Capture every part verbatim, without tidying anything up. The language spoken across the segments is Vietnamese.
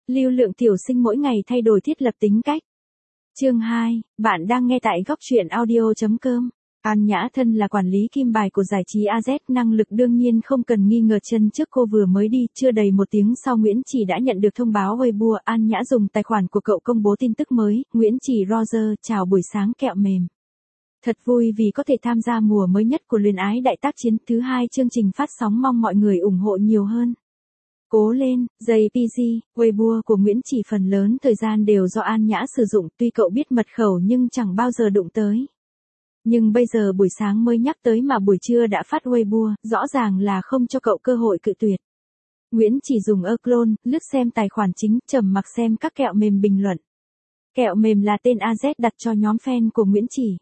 Lưu lượng tiểu sinh mỗi ngày thay đổi thiết lập tính cách. Chương hai, bạn đang nghe tại góc truyện audio chấm com. An Nhã thân là quản lý kim bài của giải trí a zét, năng lực đương nhiên không cần nghi ngờ. Chân trước cô vừa mới đi, chưa đầy một tiếng sau Nguyễn Chỉ đã nhận được thông báo Weibo. An Nhã dùng tài khoản của cậu công bố tin tức mới. Nguyễn Chỉ Roger, chào buổi sáng kẹo mềm. Thật vui vì có thể tham gia mùa mới nhất của Luyến Ái Đại Tác Chiến. Thứ hai chương trình phát sóng, mong mọi người ủng hộ nhiều hơn. Cố lên, jay pê giê, Weibo của Nguyễn Chỉ phần lớn thời gian đều do An Nhã sử dụng, tuy cậu biết mật khẩu nhưng chẳng bao giờ đụng tới. Nhưng bây giờ buổi sáng mới nhắc tới mà buổi trưa đã phát Weibo, rõ ràng là không cho cậu cơ hội cự tuyệt. Nguyễn Chỉ dùng ơ clone, lướt xem tài khoản chính, trầm mặc xem các kẹo mềm bình luận. Kẹo mềm là tên a zét đặt cho nhóm fan của Nguyễn Chỉ.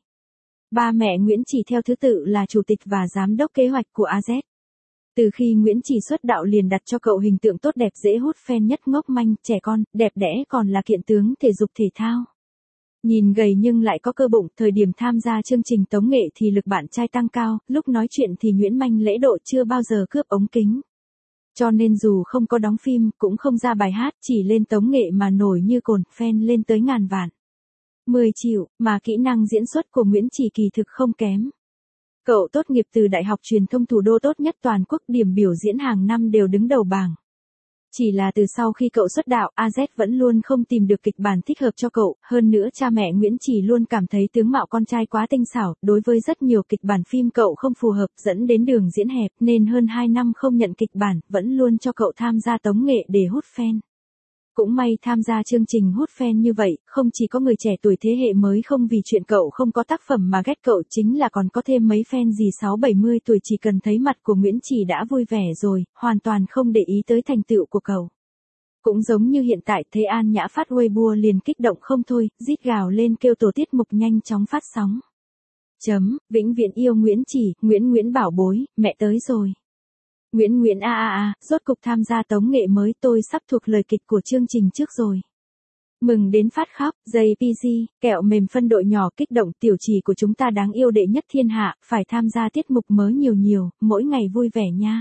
Ba mẹ Nguyễn Chỉ theo thứ tự là chủ tịch và giám đốc kế hoạch của a zét. Từ khi Nguyễn Chỉ xuất đạo liền đặt cho cậu hình tượng tốt đẹp, dễ hút fan nhất, ngốc manh, trẻ con, đẹp đẽ, còn là kiện tướng thể dục thể thao. Nhìn gầy nhưng lại có cơ bụng, thời điểm tham gia chương trình tống nghệ thì lực bạn trai tăng cao, lúc nói chuyện thì nhuyễn manh lễ độ, chưa bao giờ cướp ống kính. Cho nên dù không có đóng phim, cũng không ra bài hát, chỉ lên tống nghệ mà nổi như cồn, fan lên tới ngàn vạn. mười triệu, mà kỹ năng diễn xuất của Nguyễn Chỉ kỳ thực không kém. Cậu tốt nghiệp từ Đại học Truyền thông Thủ đô, tốt nhất toàn quốc, điểm biểu diễn hàng năm đều đứng đầu bảng. Chỉ là từ sau khi cậu xuất đạo, a zét vẫn luôn không tìm được kịch bản thích hợp cho cậu, hơn nữa cha mẹ Nguyễn Chỉ luôn cảm thấy tướng mạo con trai quá tinh xảo, đối với rất nhiều kịch bản phim cậu không phù hợp, dẫn đến đường diễn hẹp, nên hơn hai năm không nhận kịch bản, vẫn luôn cho cậu tham gia tống nghệ để hút fan. Cũng may tham gia chương trình hút fan như vậy, không chỉ có người trẻ tuổi thế hệ mới không vì chuyện cậu không có tác phẩm mà ghét cậu, chính là còn có thêm mấy fan gì sáu bảy mươi tuổi chỉ cần thấy mặt của Nguyễn Chỉ đã vui vẻ rồi, hoàn toàn không để ý tới thành tựu của cậu. Cũng giống như hiện tại, thấy An Nhã phát Weibo liền kích động không thôi, rít gào lên kêu tổ tiết mục nhanh chóng phát sóng. Chấm, vĩnh viễn yêu Nguyễn Chỉ, Nguyễn Nguyễn bảo bối, mẹ tới rồi. Nguyễn Nguyễn a a a, rốt cục tham gia tống nghệ mới, tôi sắp thuộc lời kịch của chương trình trước rồi. Mừng đến phát khóc, jay pê giê, kẹo mềm phân đội nhỏ kích động, tiểu Chỉ của chúng ta đáng yêu đệ nhất thiên hạ, phải tham gia tiết mục mới nhiều nhiều, mỗi ngày vui vẻ nha.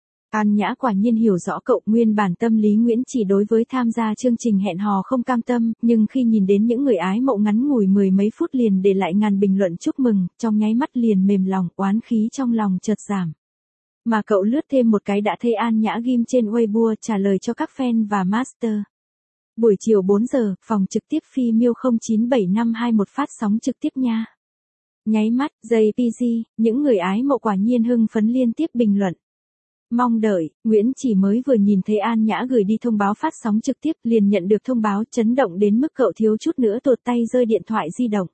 An Nhã quả nhiên hiểu rõ cậu, nguyên bản tâm lý Nguyễn Chỉ đối với tham gia chương trình hẹn hò không cam tâm, nhưng khi nhìn đến những người ái mộ ngắn ngủi mười mấy phút liền để lại ngàn bình luận chúc mừng, trong nháy mắt liền mềm lòng, oán khí trong lòng chợt giảm. Mà cậu lướt thêm một cái đã thấy An Nhã ghim trên Weibo trả lời cho các fan và master. Buổi chiều bốn giờ, phòng trực tiếp Phi Miêu không chín bảy năm hai một phát sóng trực tiếp nha. Nháy mắt, jay pê giê, những người ái mộ quả nhiên hưng phấn liên tiếp bình luận. Mong đợi, Nguyễn Chỉ mới vừa nhìn thấy An Nhã gửi đi thông báo phát sóng trực tiếp liền nhận được thông báo, chấn động đến mức cậu thiếu chút nữa tuột tay rơi điện thoại di động.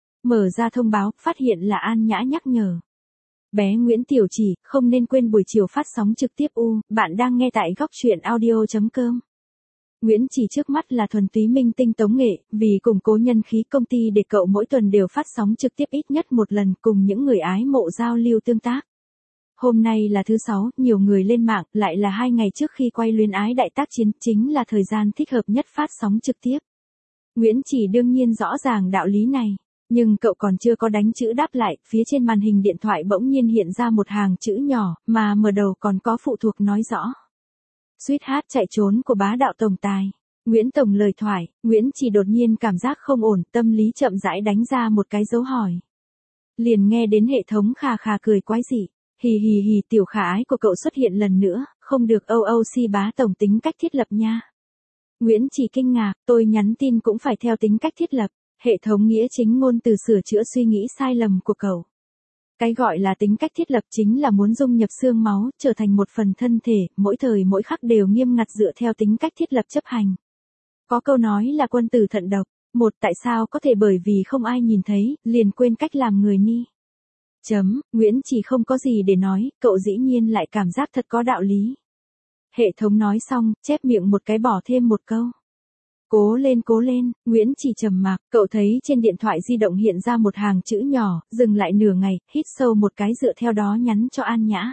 Mở ra thông báo, phát hiện là An Nhã nhắc nhở. Bé Nguyễn Tiểu Chỉ, không nên quên buổi chiều phát sóng trực tiếp u, bạn đang nghe tại góc truyện audio chấm com. Nguyễn Chỉ trước mắt là thuần túy minh tinh tống nghệ, vì củng cố nhân khí công ty để cậu mỗi tuần đều phát sóng trực tiếp ít nhất một lần cùng những người ái mộ giao lưu tương tác. Hôm nay là thứ sáu, nhiều người lên mạng, lại là hai ngày trước khi quay Luyến Ái Đại Tác Chiến, chính là thời gian thích hợp nhất phát sóng trực tiếp. Nguyễn Chỉ đương nhiên rõ ràng đạo lý này. Nhưng cậu còn chưa có đánh chữ đáp lại, phía trên màn hình điện thoại bỗng nhiên hiện ra một hàng chữ nhỏ, mà mở đầu còn có phụ thuộc nói rõ. Suýt hát chạy trốn của bá đạo tổng tài. Nguyễn Tổng lời thoại, Nguyễn Chỉ đột nhiên cảm giác không ổn, tâm lý chậm rãi đánh ra một cái dấu hỏi. Liền nghe đến hệ thống khà khà cười quái dị. Hì hì hì, tiểu khả ái của cậu xuất hiện lần nữa, không được âu âu si bá tổng tính cách thiết lập nha. Nguyễn Chỉ kinh ngạc, tôi nhắn tin cũng phải theo tính cách thiết lập. Hệ thống nghĩa chính ngôn từ sửa chữa suy nghĩ sai lầm của cậu. Cái gọi là tính cách thiết lập chính là muốn dung nhập xương máu, trở thành một phần thân thể, mỗi thời mỗi khắc đều nghiêm ngặt dựa theo tính cách thiết lập chấp hành. Có câu nói là quân tử thận độc, một tại sao có thể bởi vì không ai nhìn thấy, liền quên cách làm người ni. Chấm, Nguyễn Chỉ không có gì để nói, cậu dĩ nhiên lại cảm giác thật có đạo lý. Hệ thống nói xong, chép miệng một cái bỏ thêm một câu. Cố lên cố lên, Nguyễn Chỉ trầm mặc, cậu thấy trên điện thoại di động hiện ra một hàng chữ nhỏ, dừng lại nửa ngày, hít sâu một cái dựa theo đó nhắn cho An Nhã.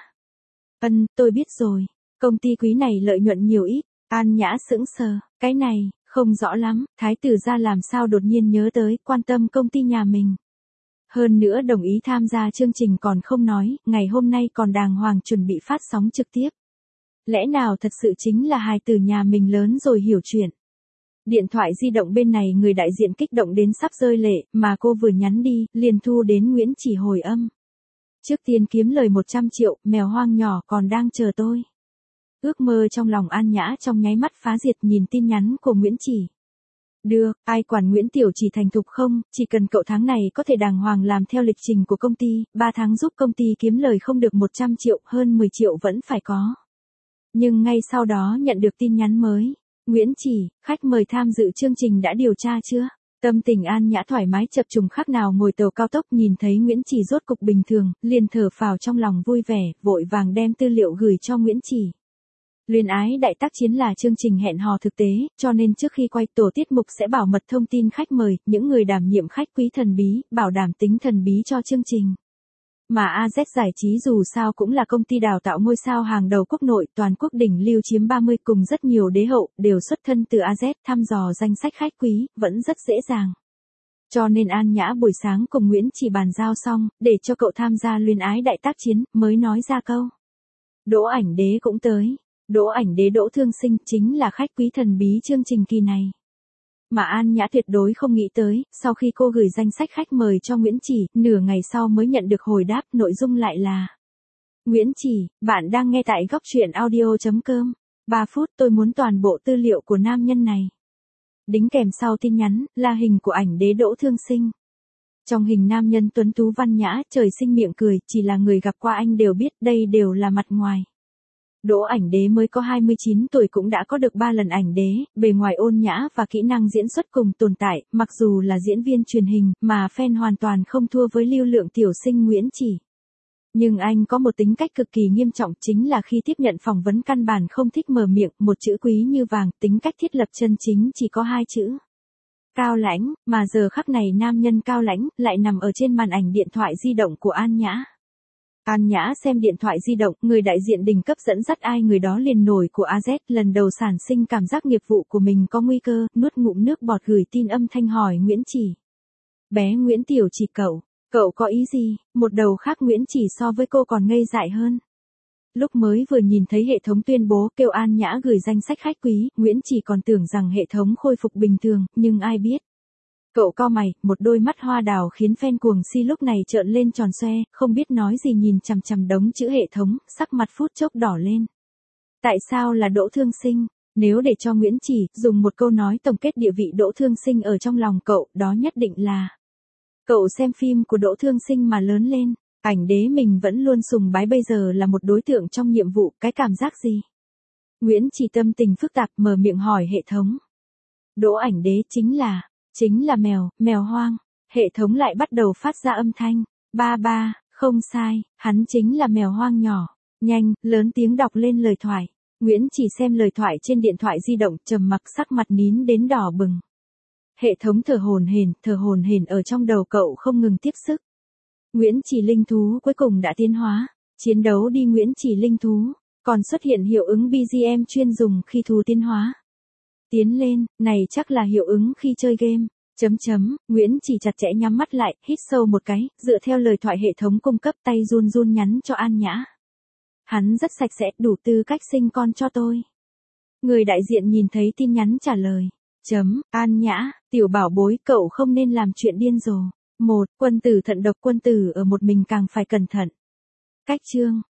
Ân, tôi biết rồi, công ty quý này lợi nhuận nhiều ít, An Nhã sững sờ, cái này, không rõ lắm, thái tử gia làm sao đột nhiên nhớ tới, quan tâm công ty nhà mình. Hơn nữa đồng ý tham gia chương trình còn không nói, ngày hôm nay còn đàng hoàng chuẩn bị phát sóng trực tiếp. Lẽ nào thật sự chính là hài tử nhà mình lớn rồi hiểu chuyện. Điện thoại di động bên này người đại diện kích động đến sắp rơi lệ, mà cô vừa nhắn đi, liền thu đến Nguyễn Chỉ hồi âm. Trước tiên kiếm lời một trăm triệu, mèo hoang nhỏ còn đang chờ tôi. Ước mơ trong lòng An Nhã trong nháy mắt phá diệt nhìn tin nhắn của Nguyễn Chỉ. Được, ai quản Nguyễn Tiểu Chỉ thành thục không, chỉ cần cậu tháng này có thể đàng hoàng làm theo lịch trình của công ty, ba tháng giúp công ty kiếm lời không được một trăm triệu, hơn mười triệu vẫn phải có. Nhưng ngay sau đó nhận được tin nhắn mới. Nguyễn Chỉ, khách mời tham dự chương trình đã điều tra chưa? Tâm tình An Nhã thoải mái chập trùng khác nào ngồi tàu cao tốc nhìn thấy Nguyễn Chỉ rốt cục bình thường, liền thở phào trong lòng vui vẻ, vội vàng đem tư liệu gửi cho Nguyễn Chỉ. Luyến ái đại tác chiến là chương trình hẹn hò thực tế, cho nên trước khi quay tổ tiết mục sẽ bảo mật thông tin khách mời, những người đảm nhiệm khách quý thần bí, bảo đảm tính thần bí cho chương trình. Mà a zét giải trí dù sao cũng là công ty đào tạo ngôi sao hàng đầu quốc nội, toàn quốc đỉnh lưu chiếm ba mươi cùng rất nhiều đế hậu, đều xuất thân từ a zét, thăm dò danh sách khách quý, vẫn rất dễ dàng. Cho nên An Nhã buổi sáng cùng Nguyễn Chỉ bàn giao xong, để cho cậu tham gia luyến ái đại tác chiến, mới nói ra câu. Đỗ Ảnh Đế cũng tới. Đỗ Ảnh Đế Đỗ Thương Sinh chính là khách quý thần bí chương trình kỳ này. Mà An Nhã tuyệt đối không nghĩ tới, sau khi cô gửi danh sách khách mời cho Nguyễn Chỉ, nửa ngày sau mới nhận được hồi đáp, nội dung lại là: Nguyễn Chỉ, bạn đang nghe tại góc truyện audio chấm com. ba phút tôi muốn toàn bộ tư liệu của nam nhân này. Đính kèm sau tin nhắn, là hình của Ảnh Đế Đỗ Thương Sinh. Trong hình nam nhân tuấn tú văn nhã, trời sinh miệng cười, chỉ là người gặp qua anh đều biết đây đều là mặt ngoài. Đỗ Ảnh Đế mới có hai mươi chín tuổi cũng đã có được ba lần ảnh đế, bề ngoài ôn nhã và kỹ năng diễn xuất cùng tồn tại, mặc dù là diễn viên truyền hình, mà fan hoàn toàn không thua với lưu lượng tiểu sinh Nguyễn Chỉ. Nhưng anh có một tính cách cực kỳ nghiêm trọng, chính là khi tiếp nhận phỏng vấn căn bản không thích mở miệng, một chữ quý như vàng, tính cách thiết lập chân chính chỉ có hai chữ. Cao lãnh, mà giờ khắc này nam nhân cao lãnh, lại nằm ở trên màn ảnh điện thoại di động của An Nhã. An Nhã xem điện thoại di động, người đại diện đỉnh cấp dẫn dắt ai người đó liền nổi của a zét, lần đầu sản sinh cảm giác nghiệp vụ của mình có nguy cơ, nuốt ngụm nước bọt gửi tin âm thanh hỏi Nguyễn Chỉ. Bé Nguyễn Tiểu Chỉ cậu, cậu có ý gì? Một đầu khác Nguyễn Chỉ so với cô còn ngây dại hơn. Lúc mới vừa nhìn thấy hệ thống tuyên bố kêu An Nhã gửi danh sách khách quý, Nguyễn Chỉ còn tưởng rằng hệ thống khôi phục bình thường, nhưng ai biết. Cậu cau mày, một đôi mắt hoa đào khiến fan cuồng si lúc này trợn lên tròn xoe, không biết nói gì nhìn chằm chằm đống chữ hệ thống, sắc mặt phút chốc đỏ lên. Tại sao là Đỗ Thương Sinh? Nếu để cho Nguyễn Chỉ dùng một câu nói tổng kết địa vị Đỗ Thương Sinh ở trong lòng cậu, đó nhất định là: cậu xem phim của Đỗ Thương Sinh mà lớn lên, Ảnh Đế mình vẫn luôn sùng bái, bây giờ là một đối tượng trong nhiệm vụ, cái cảm giác gì? Nguyễn Chỉ tâm tình phức tạp mở miệng hỏi hệ thống. Đỗ Ảnh Đế chính là... Chính là mèo, mèo hoang. Hệ thống lại bắt đầu phát ra âm thanh. Ba ba, không sai, hắn chính là mèo hoang nhỏ. Nhanh, lớn tiếng đọc lên lời thoại. Nguyễn Chỉ xem lời thoại trên điện thoại di động, trầm mặc, sắc mặt nín đến đỏ bừng. Hệ thống thở hổn hển, thở hổn hển ở trong đầu cậu không ngừng tiếp sức. Nguyễn Chỉ linh thú cuối cùng đã tiến hóa. Chiến đấu đi Nguyễn Chỉ linh thú. Còn xuất hiện hiệu ứng bê giê em chuyên dùng khi thú tiến hóa. Tiến lên, này chắc là hiệu ứng khi chơi game. Chấm chấm, Nguyễn Chỉ chặt chẽ nhắm mắt lại, hít sâu một cái, dựa theo lời thoại hệ thống cung cấp, tay run run nhắn cho An Nhã. Hắn rất sạch sẽ, đủ tư cách sinh con cho tôi. Người đại diện nhìn thấy tin nhắn trả lời. Chấm, An Nhã, tiểu bảo bối, cậu không nên làm chuyện điên rồ. Một, quân tử thận độc, quân tử ở một mình càng phải cẩn thận. Cách chương.